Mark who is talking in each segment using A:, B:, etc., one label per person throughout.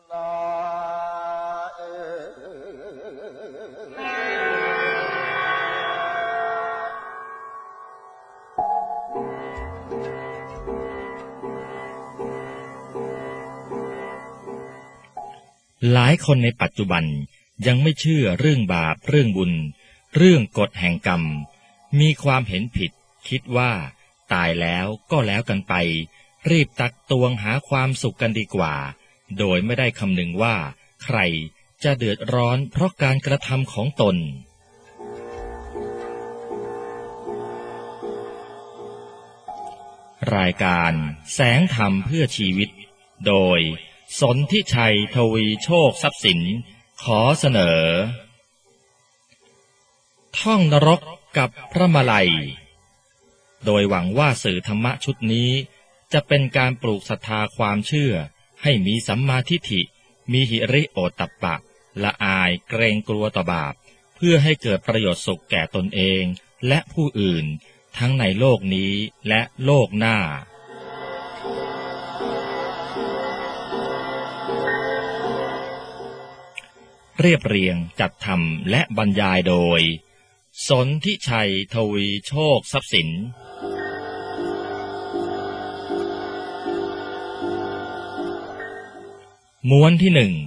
A: หลายคนในปัจจุบันยังไม่เชื่อเรื่องบาปเรื่องบุญเรื่องกฎแห่งกรรมมีความเห็นผิดคิดว่าตายแล้วก็แล้วกันไปรีบตักตวงหาความสุขกันดีกว่าโดยไม่ได้คำนึงว่าใครจะเดือดร้อนเพราะการกระทำของตนรายการแสงธรรมเพื่อชีวิตโดยสนธิชัยทวีโชคทรัพย์สินขอเสนอท่องนรกกับพระมาลัยโดยหวังว่าสื่อธรรมะชุดนี้จะเป็นการปลูกศรัทธาความเชื่อให้มีสัมมาทิฏฐิมีหิริโอตตัปปะละอายเกรงกลัวต่อบาปเพื่อให้เกิดประโยชน์สุขแก่ตนเองและผู้อื่นทั้งในโลกนี้และโลกหน้าเรียบเรียงจัดทำและบรรยายโดยสนธิชัยทวีโชคทรัพย์สินม้วนที่หนึ่ง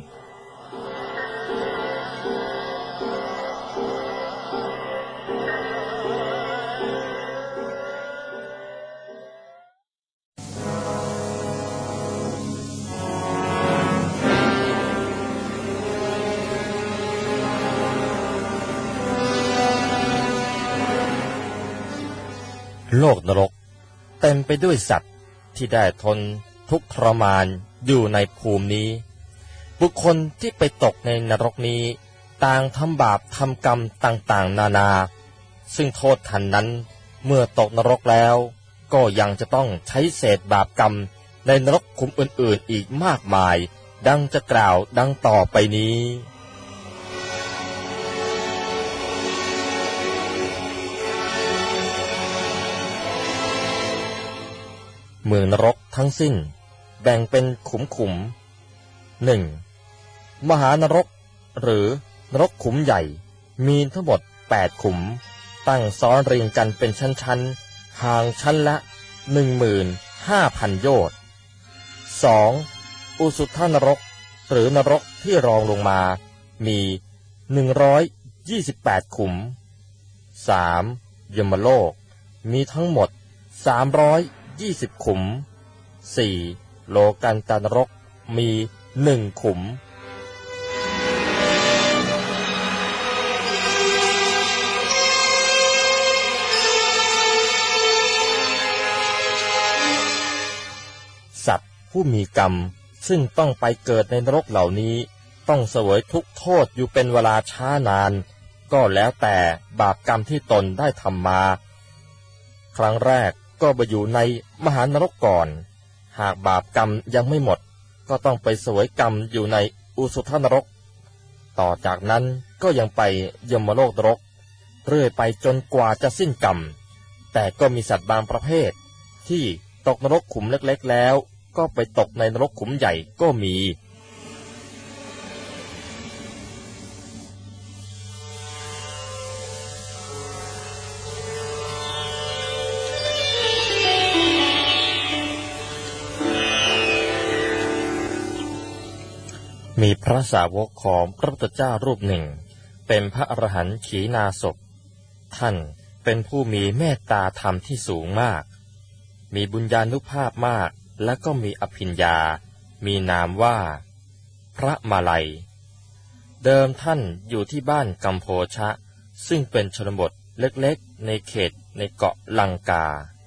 B: โลกนรกเต็มไปด้วยสัตว์ที่ได้ทนทุกข์ทรมานอยู่ในภูมินี้บุคคลที่ไปตกในนรกนี้ต่างทำบาปทำกรรมต่างๆนานาซึ่งโทษทันนั้นเมื่อตกนรกแล้วก็ยังจะต้องใช้เศษบาปกรรมในนรกขุมอื่นๆอีกมากมายดังจะกล่าวดังต่อไปนี้เมืองนรกทั้งสิ้นแบ่งเป็นขุม 1. มหานรกหรือนรกขุมใหญ่มีทั้งหมด8ขุมตั้งซ้อนเรียงกันเป็นชั้นๆห่างชั้นละ 15,000 โยชน์ 2. อุสุทธนรกหรือนรกที่รองลงมามี128ขุม 3. ยมโลกมีทั้งหมด320ขุม 4. โลกันตนรกมี1ขุมสัตว์ผู้มีกรรมซึ่งต้องไปเกิดในนรกเหล่านี้ต้องเสวยทุกโทษอยู่เป็นเวลาช้านานก็แล้วแต่บาปกรรมที่ตนได้ทำมาครั้งแรกก็ไปอยู่ในมหานรกก่อนหากบาปกรรมยังไม่หมดก็ต้องไปเสวยกรรมอยู่ในอุสุทธนรกต่อจากนั้นก็ยังไปยมโลกนรกเรื่อยไปจนกว่าจะสิ้นกรรมแต่ก็มีสัตว์บางประเภทที่ตกนรกขุมเล็กๆแล้วก็ไปตกในนรกขุมใหญ่ก็มีมีพระสาวกของพระพุทธเจ้ารูปหนึ่งเป็นพระอรหันต์ขีณาสพท่านเป็นผู้มีเมตตาธรรมที่สูงมากมีบุญญานุภาพมากและก็มีอภิญญามีนามว่าพระมาลัยเดิมท่านอยู่ที่บ้านกัมโพชะซึ่งเป็นชนบทเล็กๆในเขตในเกาะลังกา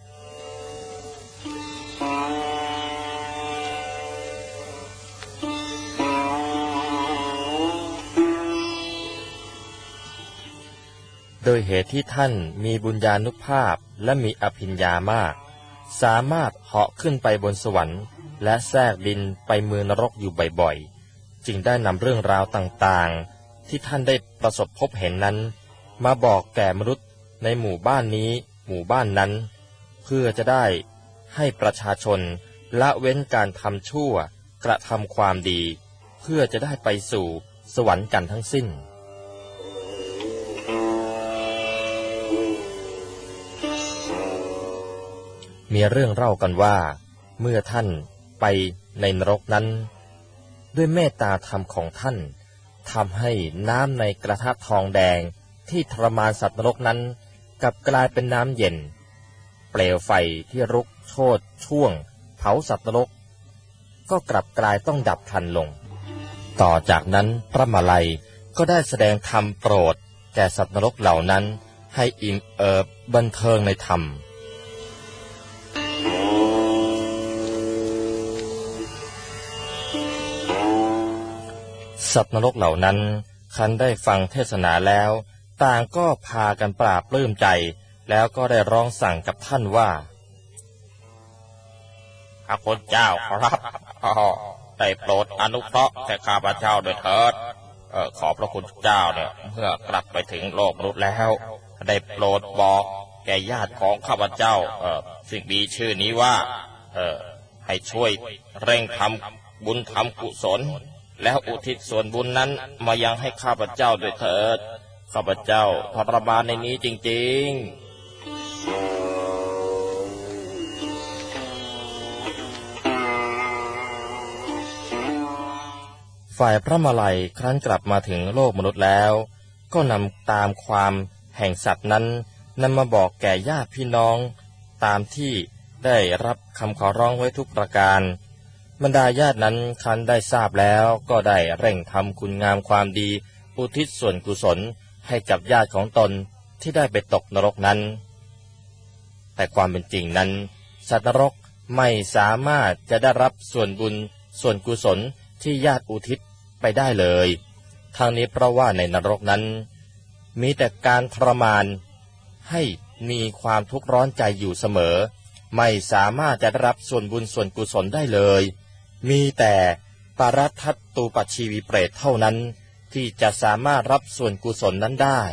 B: โดยเหตุที่ท่านมีบุญญานุภาพและมีอภิญญามากสามารถเหาะขึ้นไปบนสวรรค์และแทรกดินไปเมืองนรกอยู่บ่อยๆจึงได้นำเรื่องราวต่างๆที่ท่านได้ประสบพบเห็นนั้นมาบอกแก่มนุษย์ในหมู่บ้านนี้หมู่บ้านนั้นเพื่อจะได้ให้ประชาชนละเว้นการทำชั่วกระทำความดีเพื่อจะได้ไปสู่สวรรค์กันทั้งสิ้นมีเรื่องเล่ากันว่าเมื่อท่านไปในนรกนั้นด้วยเมตตาธรรมของท่านทำให้น้ำในกระทะทองแดงที่ทรมานสัตว์นรกนั้นกลับกลายเป็นน้ำเย็นเปลวไฟที่รุกโชนช่วงเผาสัตว์นรกก็กลับกลายต้องดับพลันลงต่อจากนั้นพระมาลัยก็ได้แสดงธรรมโปรดแก่สัตว์นรกเหล่านั้นให้อิ่มเอิบบันเทิงในธรรมสัตว์นรกเหล่านั้นคันได้ฟังเทศนาแล้วต่างก็พากันปราบปลื้มใจแล้วก็ได้ร้องสั่งกับท่านว่าพระคุณเจ้าครับได้โปรดอนุเคราะห์แก่ข้าพเจ้าด้วยเถิดขอพระคุณเจ้าเนี่ยเมื่อกลับไปถึงโลกมนุษย์แล้วได้โปรดบอกแก่ญาติของข้าพเจ้าซึ่งมีชื่อนี้ว่าให้ช่วยเร่งทำบุญทำกุศลแล้วอุทิศส่วนบุญนั้นมายังให้ข้าพเจ้าด้วยเถิดข้าพเจ้าทรมานในนี้จริงๆฝ่ายพระมาลัยครั้นกลับมาถึงโลกมนุษย์แล้วก็นำตามความแห่งสัตว์นั้นนำมาบอกแก่ญาติพี่น้องตามที่ได้รับคำขอร้องไว้ทุกประการบรรดาญาตินั้นครั้นได้ทราบแล้วก็ได้เร่งทำคุณงามความดีอุทิศส่วนกุศลให้กับญาติของตนที่ได้ไปตกนรกนั้นแต่ความเป็นจริงนั้นสัตว์นรกไม่สามารถจะได้รับส่วนบุญส่วนกุศลที่ญาติอุทิศไปได้เลยทางนี้เพราะว่าในนรกนั้นมีแต่การทรมานให้มีความทุกข์ร้อนใจอยู่เสมอไม่สามารถจะได้รับส่วนบุญส่วนกุศลได้เลยมีแต่ปารัตถัตตูปชีวีเปรตเท่านั้นที่จะสามารถรับส่วนกุศลนั้นได้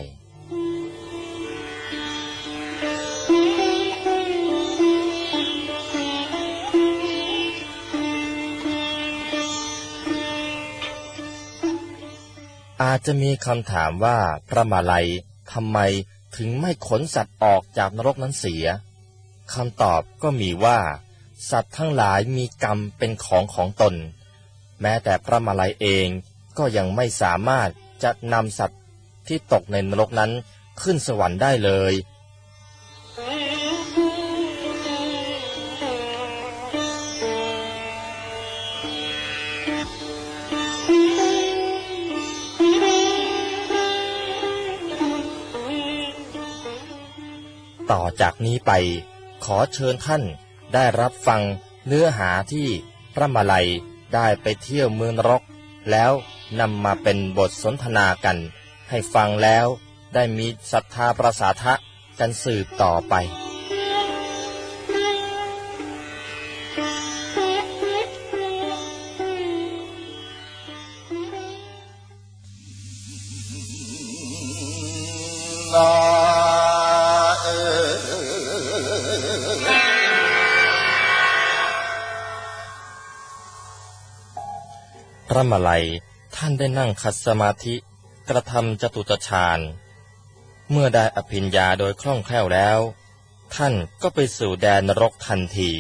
B: อาจจะมีคำถามว่าพระมาลัยทำไมถึงไม่ขนสัตว์ออกจากนรกนั้นเสียคำตอบก็มีว่าสัตว์ทั้งหลายมีกรรมเป็นของตนแม้แต่พระมาลัยเองก็ยังไม่สามารถจะนำสัตว์ที่ตกในนรกนั้นขึ้นสวรรค์ได้เลยต่อจากนี้ไปขอเชิญท่านได้รับฟังเนื้อหาที่พระมาลัยได้ไปเที่ยวเมืองนรกแล้วนำมาเป็นบทสนทนากันให้ฟังแล้วได้มีศรัทธาประสาทะกันสืบต่อไปพระมาลัยท่านได้นั่งขัดสมาธิกระทำจตุตฌานเมื่อได้อภิญญาโดยคล่องแคล่วแล้วท่านก็ไปสู่แดนนรกทันที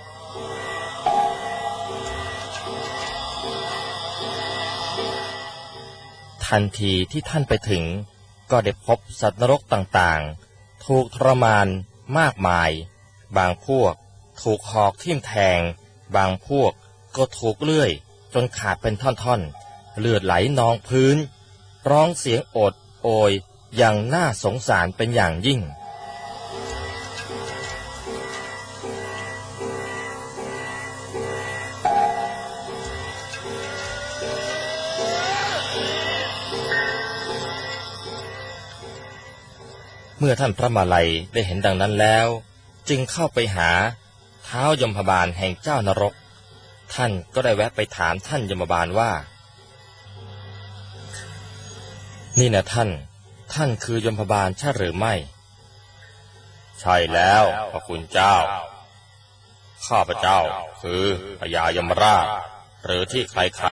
B: ที่ท่านไปถึงก็ได้พบสัตว์นรกต่างๆถูกทรมานมากมายบางพวกถูกหอกทิ่มแทงบางพวกก็ถูกเลื่อยจนขาดเป็นท่อนๆเลือดไหลนองพื้นร้องเสียงโอดโอยอย่างน่าสงสารเป็นอย่างยิ่งเมื่อท่านพระมาลัยได้เห็นดังนั้นแล้วจึงเข้าไปหาท้าวยมบาลแห่งเจ้านรกท่านก็ได้แวะไปถามท่านยมบาลว่านี่นะท่านคือยมบาลใช่หรือไม่ใช่แล้วพระคุณเจ้าข้าพเจ้าคือพญายมราชหรือที่ใคร